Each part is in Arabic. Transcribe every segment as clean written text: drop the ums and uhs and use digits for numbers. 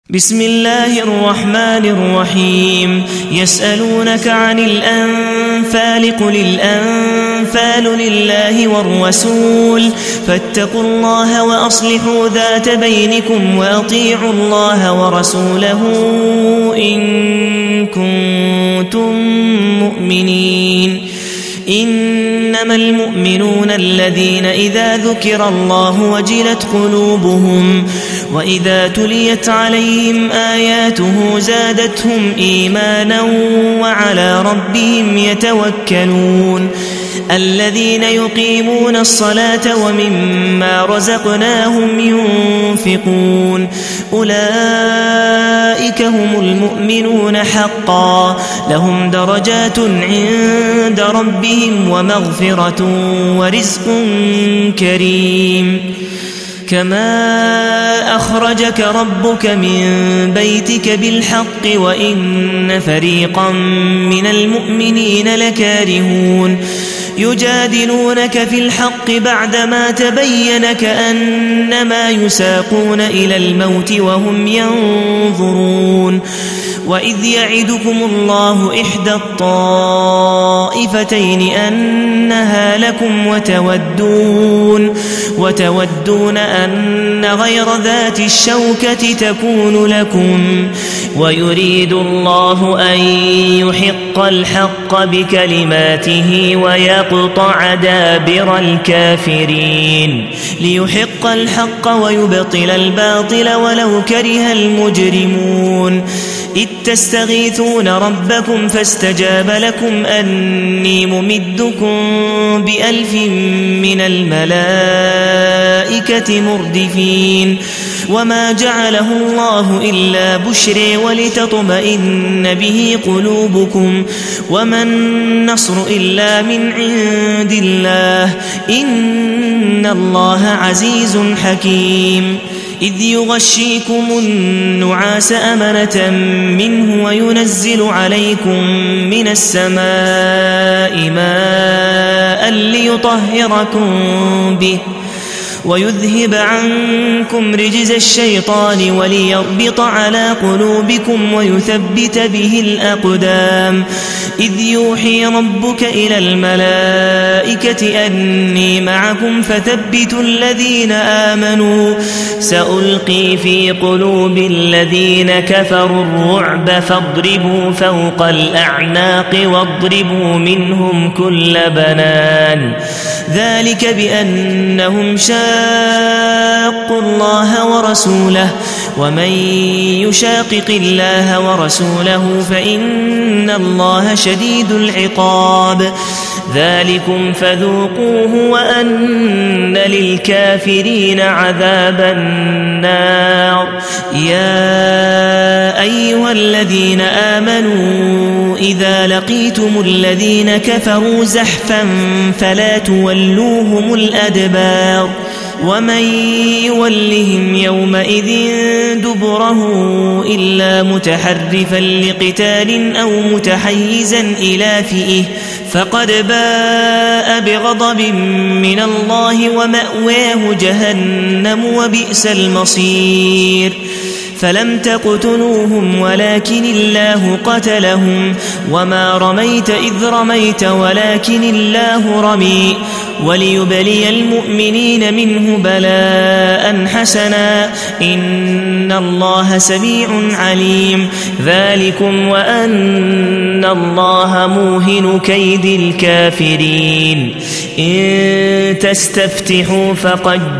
بسم الله الرحمن الرحيم يسألونك عن الأنفال قل الأنفال لله والرسول فاتقوا الله وأصلحوا ذات بينكم وأطيعوا الله ورسوله إن كنتم مؤمنين إنما المؤمنون الذين إذا ذكر الله وجلت قلوبهم وإذا تليت عليهم آياته زادتهم إيمانا وعلى ربهم يتوكلون الذين يقيمون الصلاة ومما رزقناهم ينفقون أولئك هم المؤمنون حقا لهم درجات عند ربهم ومغفرة ورزق كريم كما أخرجك ربك من بيتك بالحق وإن فريقا من المؤمنين لكارهون يجادلونك في الحق بعدما تبين كأنما يساقون إلى الموت وهم ينظرون وإذ يعدكم الله إحدى الطائفتين أنها لكم وتودون أن غير ذات الشوكة تكون لكم ويريد الله أن يحق الحق بكلماته ويقطع دابر الكافرين ليحق الحق ويبطل الباطل ولو كره المجرمون إذ تستغيثون ربكم فاستجاب لكم أني ممدكم ب1000 من الملائكة مردفين وما جعله الله إلا بشرى ولتطمئن به قلوبكم وما النصر إلا من عند الله إن الله عزيز حكيم إذ يغشيكم النعاس أمنة منه وينزل عليكم من السماء ماء ليطهركم به ويذهب عنكم رجز الشيطان وليربط على قلوبكم ويثبت به الأقدام إذ يوحي ربك إلى الملائكة أني معكم فثبتوا الذين آمنوا سألقي في قلوب الذين كفروا الرعب فاضربوا فوق الأعناق واضربوا منهم كل بنان ذلك بأنهم شاقوا الله ورسوله ومن يشاقق الله ورسوله فإن الله شديد العقاب ذلكم فذوقوه وأن للكافرين عذاب النار يا أيها الذين آمنوا إذا لقيتم الذين كفروا زحفا فلا تولوهم الأدبار ومن يولهم يومئذ دبره إلا متحرفا لقتال أو متحيزا إلى فئة فقد باء بغضب من الله ومأواه جهنم وبئس المصير فلم تقتلوهم ولكن الله قتلهم وما رميت إذ رميت ولكن الله رمي وليبلي المؤمنين منه بلاء حسنا إن الله سميع عليم ذلكم وأن الله موهن كيد الكافرين إن تستفتحوا فقد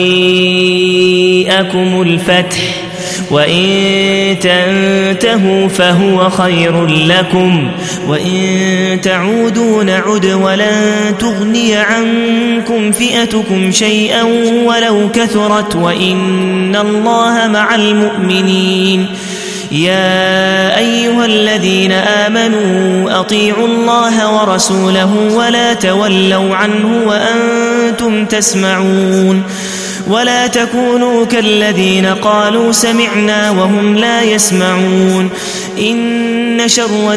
جاءكم الفتح وإن تنتهوا فهو خير لكم وإن تعودوا نعد ولن تغني عنكم فئتكم شيئا ولو كثرت وإن الله مع المؤمنين يا أيها الذين آمنوا أطيعوا الله ورسوله ولا تولوا عنه وأنتم تسمعون ولا تكونوا كالذين قالوا سمعنا وهم لا يسمعون إن شر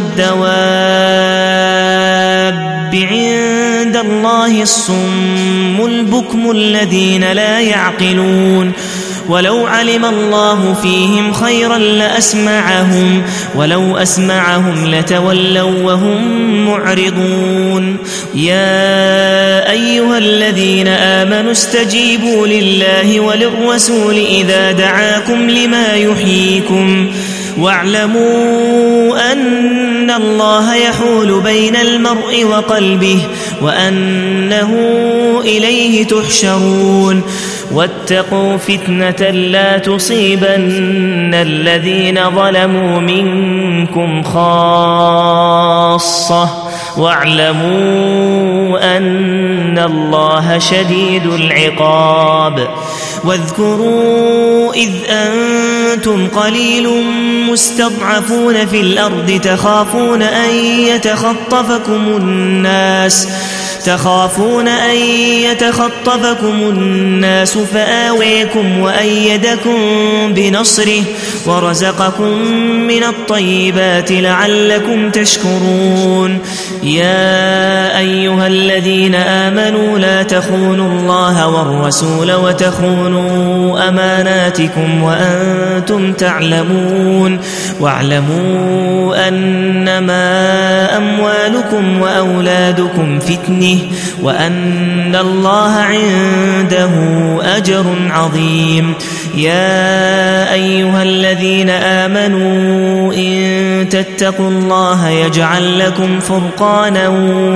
الدواب عند الله الصم البكم الذين لا يعقلون ولو علم الله فيهم خيرا لأسمعهم ولو أسمعهم لتولوا وهم معرضون يا أيها الذين آمنوا استجيبوا لله وللرسول إذا دعاكم لما يحييكم واعلموا أن الله يحول بين المرء وقلبه وأنه إليه تحشرون واتقوا فتنة لا تصيبن الذين ظلموا منكم خاصة واعلموا أن الله شديد العقاب واذكروا إذ أنتم قليل مستضعفون في الأرض تخافون أن يتخطفكم الناس فآويكم وأيدكم بنصره ورزقكم من الطيبات لعلكم تشكرون يا أيها الذين آمنوا لا تخونوا الله والرسول وتخونوا أماناتكم وأنتم تعلمون واعلموا أنما أموالكم وأولادكم فتنة وأن الله عنده أجر عظيم يا أيها الذين آمنوا إن تتقوا الله يجعل لكم فرقانا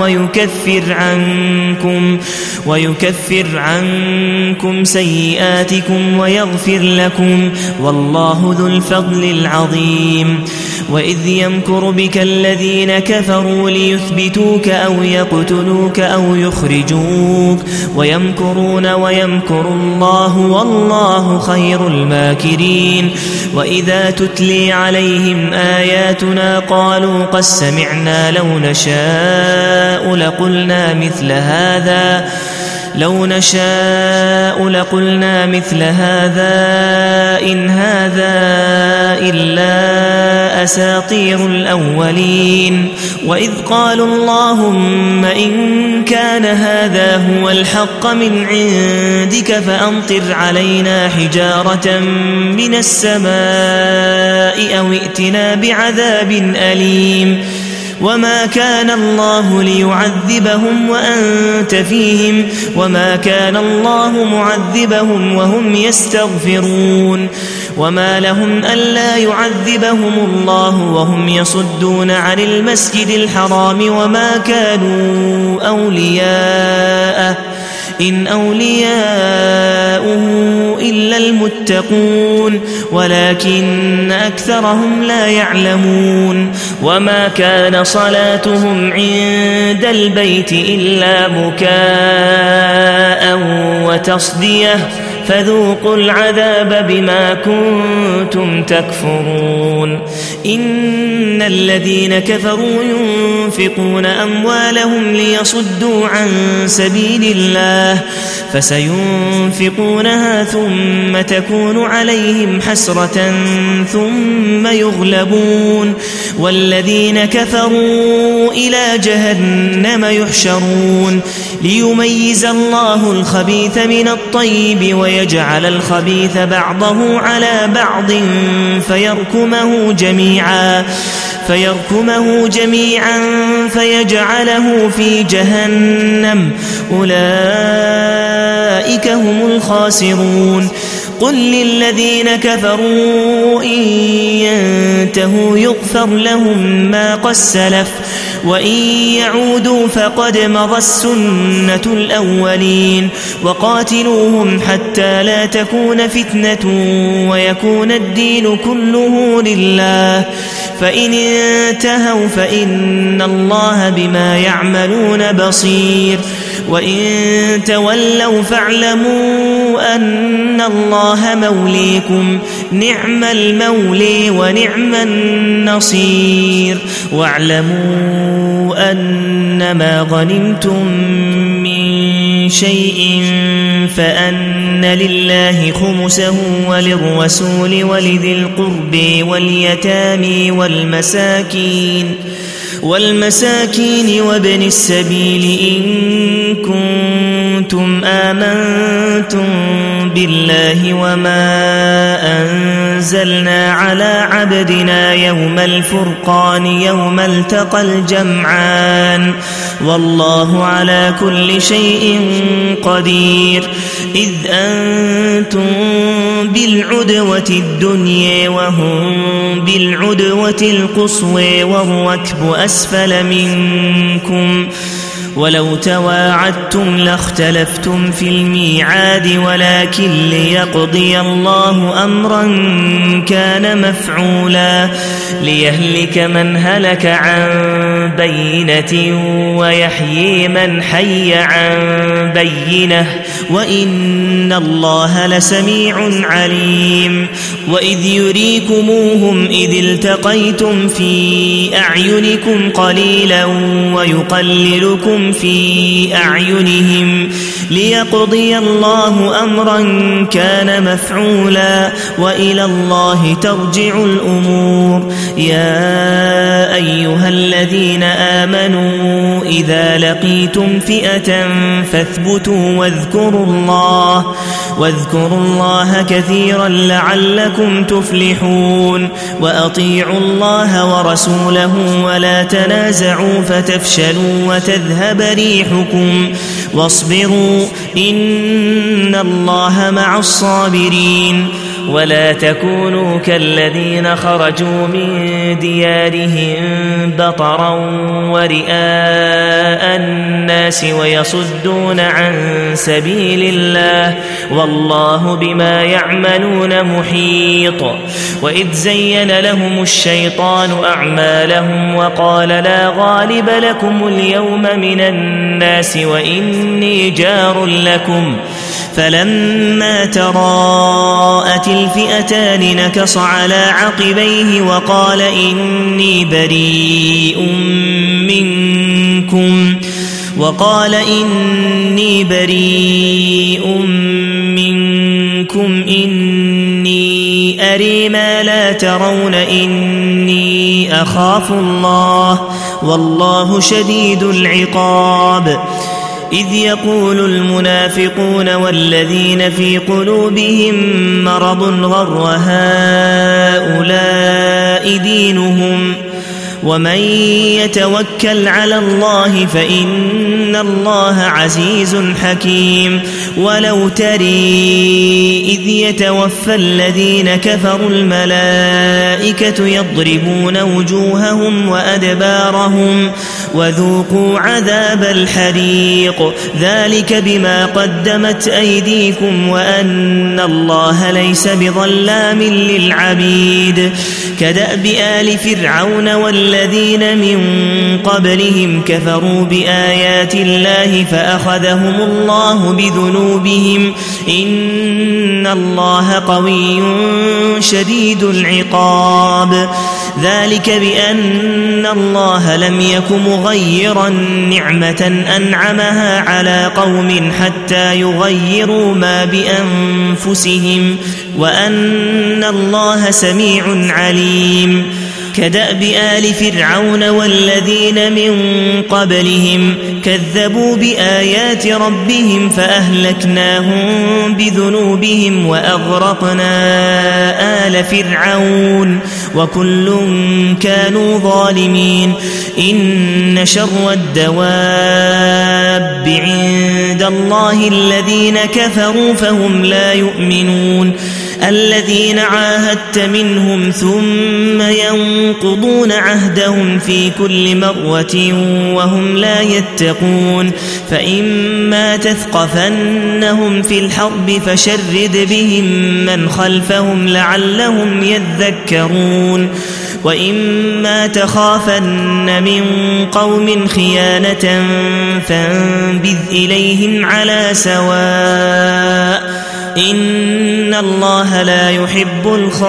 ويكفر عنكم سيئاتكم ويغفر لكم والله ذو الفضل العظيم وإذ يمكر بك الذين كفروا ليثبتوك أو يقتلوك أو يخرجوك ويمكرون ويمكر الله والله خير الماكرين وإذا تتلي عليهم آياتنا قالوا قد سمعنا لو نشاء لقلنا مثل هذا إن هذا إلا أساطير الأولين وإذ قالوا اللهم إن كان هذا هو الحق من عندك فأمطر علينا حجارة من السماء أو ائتنا بعذاب أليم وما كان الله ليعذبهم وأنت فيهم وما كان الله معذبهم وهم يستغفرون وما لهم ألا يعذبهم الله وهم يصدون عن المسجد الحرام وما كانوا أولياءه إن أولياؤه إلا المتقون ولكن أكثرهم لا يعلمون وما كان صلاتهم عند البيت إلا بكاء وتصدية فذوقوا العذاب بما كنتم تكفرون إن الذين كفروا ينفقون أموالهم ليصدوا عن سبيل الله فسينفقونها ثم تكون عليهم حسرة ثم يغلبون والذين كفروا إلى جهنم يحشرون ليميز الله الخبيث من الطيب ويجعل الخبيث بعضه على بعض فيركمه جميعا فيجعله في جهنم أولئك هم الخاسرون قل للذين كفروا إن ينتهوا يغفر لهم ما قد سلف وإن يعودوا فقد مضت السنة الأولين وقاتلوهم حتى لا تكون فتنة ويكون الدين كله لله فإن انتهوا فإن الله بما يعملون بصير وإن تولوا فاعلموا أن الله موليكم نعم المولي ونعم النصير واعلموا أنما غنمتم من شيء فأن لله خمسه وللرسول ولذي القرب واليتامى والمساكين وابن السبيل إن كنتم آمنتم بالله وما أنزلنا على عبدنا يوم الفرقان يوم التقى الجمعان والله على كل شيء قدير إذ أنتم بالعدوة الدنيا وهم بالعدوة القصوى والركب أسفل منكم ولو تواعدتم لاختلفتم في الميعاد ولكن ليقضي الله أمرا كان مفعولا ليهلك من هلك عن بينة ويحيي من حي عن بينة وإن الله لسميع عليم وإذ يريكموهم إذ التقيتم في أعينكم قليلا ويقللكم في أعينهم ليقضي الله أمرا كان مفعولا وإلى الله ترجع الأمور يا أيها الذين آمنوا إذا لقيتم فئة فاثبتوا واذكروا الله كثيرا لعلكم تفلحون وأطيعوا الله ورسوله ولا تنازعوا فتفشلوا وتذهب ريحكم واصبروا إن الله مع الصابرين ولا تكونوا كالذين خرجوا من ديارهم بطرا ورئاء الناس ويصدون عن سبيل الله والله بما يعملون محيط وإذ زين لهم الشيطان أعمالهم وقال لا غالب لكم اليوم من الناس وإني جار لكم فلما تراءت الفئتان نكص على عقبيه وقال إني بريء منكم إني أري ما لا ترون إني أخاف الله والله شديد العقاب إذ يقول المنافقون والذين في قلوبهم مرض غر هؤلاء دينهم ومن يتوكل على الله فإن الله عزيز حكيم ولو تري إذ يتوفى الذين كفروا الملائكة يضربون وجوههم وأدبارهم وذوقوا عذاب الحريق ذلك بما قدمت أيديكم وأن الله ليس بظلام للعبيد كدأب آل فرعون والذين من قبلهم كفروا بآيات الله فأخذهم الله بذنوبهم إن الله قوي شديد العقاب ذلك بأن الله لم يك مغيرا نعمة أنعمها على قوم حتى يغيروا ما بأنفسهم وأن الله سميع عليم كدأب آل فرعون والذين من قبلهم كذبوا بآيات ربهم فأهلكناهم بذنوبهم وأغرقنا آل فرعون وكل كانوا ظالمين إن شر الدواب عند الله الذين كفروا فهم لا يؤمنون الذين عاهدت منهم ثم ينقضون عهدهم في كل مرة وهم لا يتقون فإما تثقفنهم في الحرب فشرد بهم من خلفهم لعلهم يذكرون وإما تخافن من قوم خيانة فانبذ إليهم على سواء إن الله لا يحب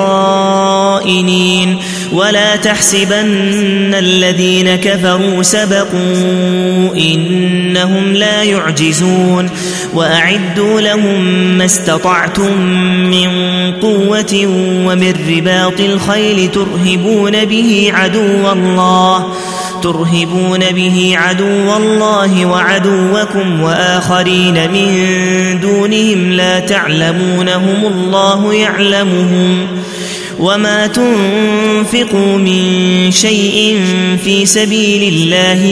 الخائنين ولا تحسبن الذين كفروا سبقوا إنهم لا يعجزون وأعدوا لهم ما استطعتم من قوة ومن رباط الخيل ترهبون به عدو الله ترهبون به عدو الله وعدوكم وآخرين من دونهم لا تعلمونهم الله يعلمهم وما تنفقوا من شيء في سبيل الله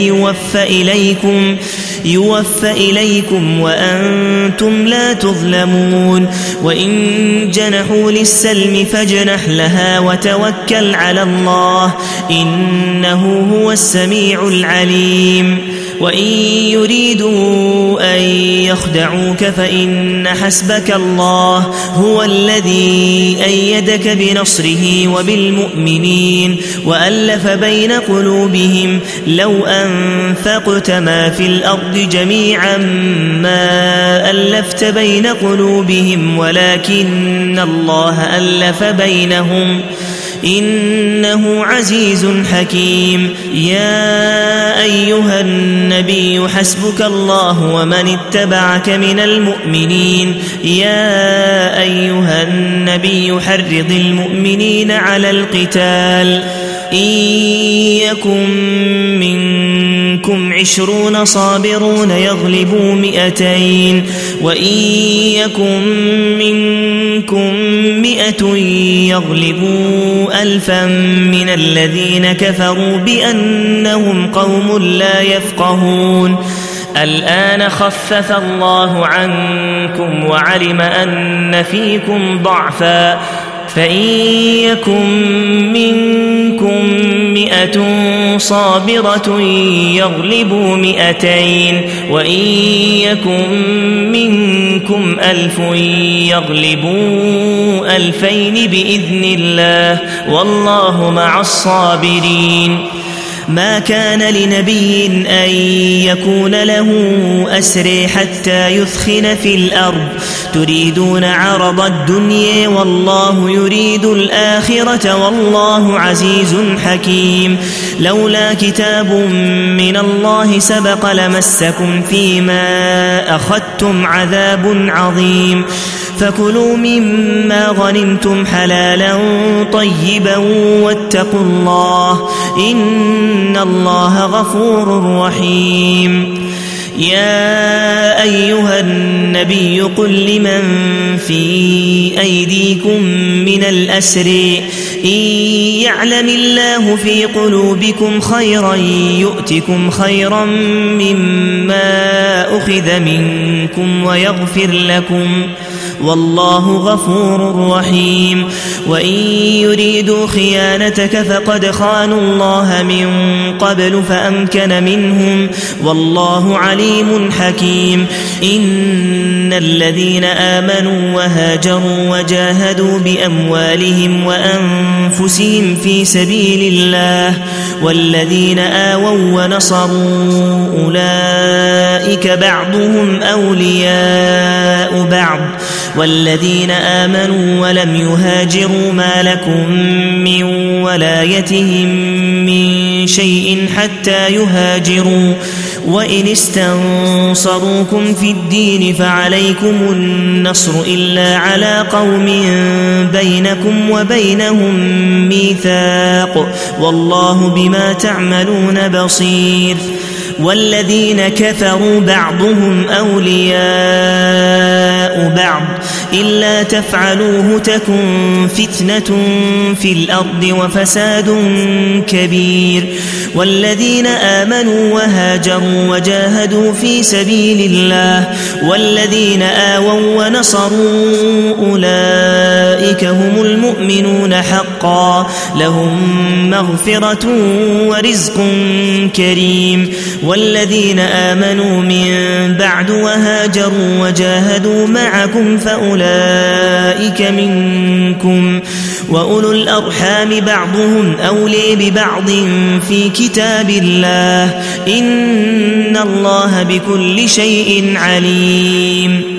يوفى إليكم وأنتم لا تظلمون وإن جنحوا للسلم فاجنح لها وتوكل على الله إنه هو السميع العليم وإن يريدوا أن يخدعوك فإن حسبك الله هو الذي أيدك بنصره وبالمؤمنين وألف بين قلوبهم لو أنفقت ما في الأرض جميعا ما ألفت بين قلوبهم ولكن الله ألف بينهم إنه عزيز حكيم يا أيها النبي حسبك الله ومن اتبعك من المؤمنين يا أيها النبي حرض المؤمنين على القتال إن يكن منكم 20 صابرون يغلبوا 200 وإن يكن منكم 100 يغلبوا 1000 من الذين كفروا بأنهم قوم لا يفقهون الآن خفف الله عنكم وعلم أن فيكم ضعفا فإن يكن منكم 100 صابرة يغلبوا 200 وإن يكن منكم 1000 يغلبوا 2000 بإذن الله والله مع الصابرين ما كان لنبي أن يكون له أسرى حتى يثخن في الأرض تريدون عرض الدنيا والله يريد الآخرة والله عزيز حكيم لولا كتاب من الله سبق لمسكم فيما أخذتم عذاب عظيم فكلوا مما غنمتم حلالا طيبا واتقوا الله إن الله غفور رحيم يا أيها النبي قل لمن في أيديكم من الأسر إن يعلم الله في قلوبكم خيرا يؤتكم خيرا مما أخذ منكم ويغفر لكم والله غفور رحيم وإن يريدوا خيانتك فقد خانوا الله من قبل فأمكن منهم والله عليم حكيم إن الذين آمنوا وهاجروا وجاهدوا بأموالهم وأنفسهم في سبيل الله والذين آووا ونصروا أولئك بعضهم أولياء بعض والذين آمنوا ولم يهاجروا ما لكم من ولايتهم من شيء حتى يهاجروا وإن استنصروكم في الدين فعليكم النصر إلا على قوم بينكم وبينهم ميثاق والله بما تعملون بصير والذين كفروا بعضهم أولياء بعض إلا تفعلوه تكن فتنة في الأرض وفساد كبير والذين آمنوا وهاجروا وجاهدوا في سبيل الله والذين آووا ونصروا أولئك هم المؤمنون حقا لهم مغفرة ورزق كريم والذين آمنوا من بعد وهاجروا وجاهدوا معكم فأولئك منكم وأولو الأرحام بعضهم أولي ببعض في كتاب الله إن الله بكل شيء عليم